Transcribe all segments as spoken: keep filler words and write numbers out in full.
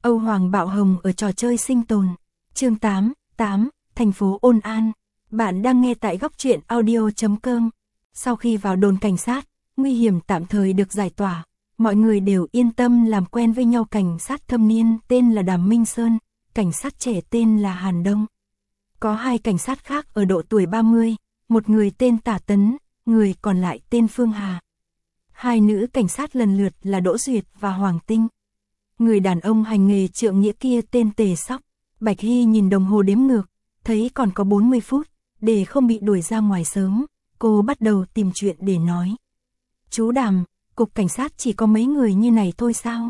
Âu Hoàng Bạo Hồng ở trò chơi sinh tồn. Chương tám, tám, thành phố Ôn An. Bạn đang nghe tại góc truyện audio chấm com. Sau khi vào đồn cảnh sát, nguy hiểm tạm thời được giải tỏa, mọi người đều yên tâm làm quen với nhau. Cảnh sát thâm niên tên là Đàm Minh Sơn, cảnh sát trẻ tên là Hàn Đông. Có hai cảnh sát khác ở độ tuổi ba mươi, một người tên Tả Tấn, người còn lại tên Phương Hà. Hai nữ cảnh sát lần lượt là Đỗ Duyệt và Hoàng Tinh. Người đàn ông hành nghề trượng nghĩa kia tên Tề Sóc. Bạch Hy nhìn đồng hồ đếm ngược, thấy còn có bốn mươi phút, để không bị đuổi ra ngoài sớm, cô bắt đầu tìm chuyện để nói. Chú Đàm, cục cảnh sát chỉ có mấy người như này thôi sao?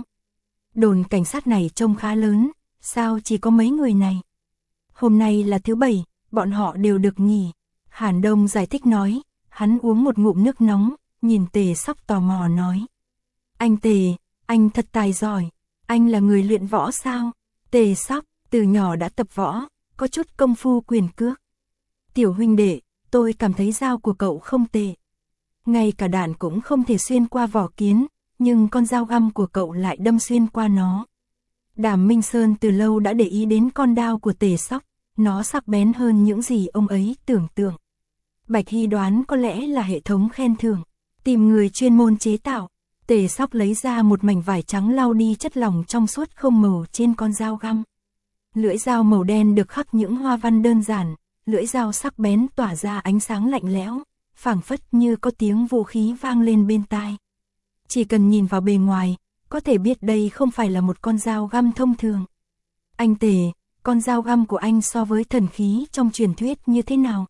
Đồn cảnh sát này trông khá lớn, sao chỉ có mấy người này? Hôm nay là thứ bảy, bọn họ đều được nghỉ. Hàn Đông giải thích nói, hắn uống một ngụm nước nóng, nhìn Tề Sóc tò mò nói. Anh Tề, anh thật tài giỏi, anh là người luyện võ sao? Tề Sóc, từ nhỏ đã tập võ, có chút công phu quyền cước. Tiểu huynh đệ, tôi cảm thấy dao của cậu không tệ. Ngay cả đạn cũng không thể xuyên qua vỏ kiến, nhưng con dao găm của cậu lại đâm xuyên qua nó. Đàm Minh Sơn từ lâu đã để ý đến con đao của Tề Sóc, nó sắc bén hơn những gì ông ấy tưởng tượng. Bạch Hy đoán có lẽ là hệ thống khen thưởng, tìm người chuyên môn chế tạo. Tề Sóc lấy ra một mảnh vải trắng lau đi chất lỏng trong suốt không màu trên con dao găm. Lưỡi dao màu đen được khắc những hoa văn đơn giản, lưỡi dao sắc bén tỏa ra ánh sáng lạnh lẽo, phảng phất như có tiếng vũ khí vang lên bên tai. Chỉ cần nhìn vào bề ngoài, có thể biết đây không phải là một con dao găm thông thường. Anh Tề, con dao găm của anh so với thần khí trong truyền thuyết như thế nào?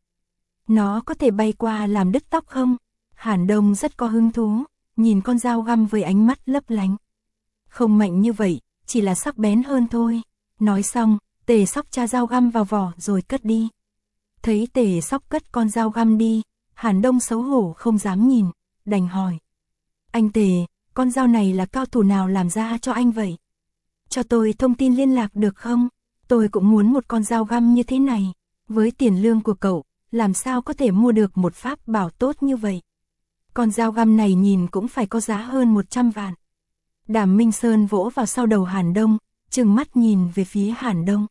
Nó có thể bay qua làm đứt tóc không? Hàn Đông rất có hứng thú, nhìn con dao găm với ánh mắt lấp lánh. Không mạnh như vậy, chỉ là sắc bén hơn thôi. Nói xong, Tề Sóc tra dao găm vào vỏ rồi cất đi. Thấy Tề Sóc cất con dao găm đi, Hàn Đông xấu hổ không dám nhìn, đành hỏi. Anh Tề, con dao này là cao thủ nào làm ra cho anh vậy? Cho tôi thông tin liên lạc được không? Tôi cũng muốn một con dao găm như thế này. Với tiền lương của cậu, làm sao có thể mua được một pháp bảo tốt như vậy? Con dao găm này nhìn cũng phải có giá hơn một trăm vạn. Đàm Minh Sơn vỗ vào sau đầu Hàn Đông, trừng mắt nhìn về phía Hàn Đông.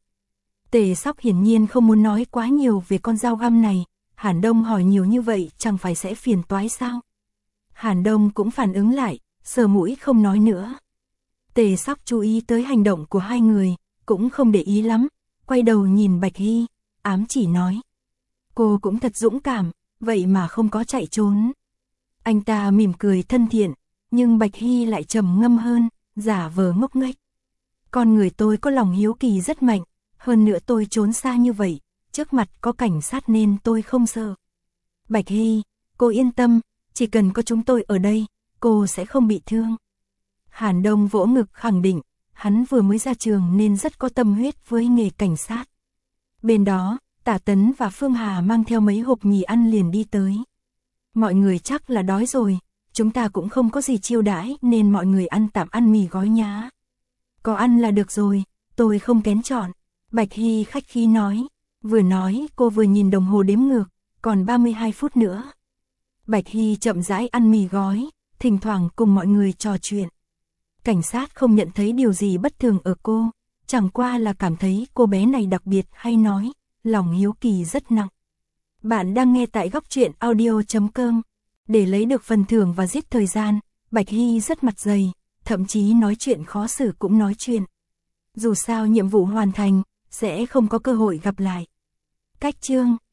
Tề Sóc hiển nhiên không muốn nói quá nhiều về con dao găm này. Hàn Đông hỏi nhiều như vậy chẳng phải sẽ phiền toái sao? Hàn Đông cũng phản ứng lại, sờ mũi không nói nữa. Tề Sóc chú ý tới hành động của hai người, cũng không để ý lắm, quay đầu nhìn Bạch Hy, ám chỉ nói. Cô cũng thật dũng cảm, vậy mà không có chạy trốn. Anh ta mỉm cười thân thiện, nhưng Bạch Hy lại trầm ngâm hơn, giả vờ ngốc nghếch. Con người tôi có lòng hiếu kỳ rất mạnh, hơn nữa tôi trốn xa như vậy, trước mặt có cảnh sát nên tôi không sợ. Bạch Hy, cô yên tâm, chỉ cần có chúng tôi ở đây, cô sẽ không bị thương. Hàn Đông vỗ ngực khẳng định, hắn vừa mới ra trường nên rất có tâm huyết với nghề cảnh sát. Bên đó, Tả Tấn và Phương Hà mang theo mấy hộp mì ăn liền đi tới. Mọi người chắc là đói rồi, chúng ta cũng không có gì chiêu đãi nên mọi người ăn tạm ăn mì gói nhá. Có ăn là được rồi, tôi không kén chọn. Bạch Hy khách khí nói, vừa nói cô vừa nhìn đồng hồ đếm ngược, còn ba mươi hai phút nữa. Bạch Hy chậm rãi ăn mì gói, thỉnh thoảng cùng mọi người trò chuyện. Cảnh sát không nhận thấy điều gì bất thường ở cô, chẳng qua là cảm thấy cô bé này đặc biệt hay nói, lòng hiếu kỳ rất nặng. Bạn đang nghe tại góc truyện audio chấm com. Để lấy được phần thưởng và giết thời gian, Bạch Hy rất mặt dày, thậm chí nói chuyện khó xử cũng nói chuyện. Dù sao nhiệm vụ hoàn thành, sẽ không có cơ hội gặp lại. Cách chương,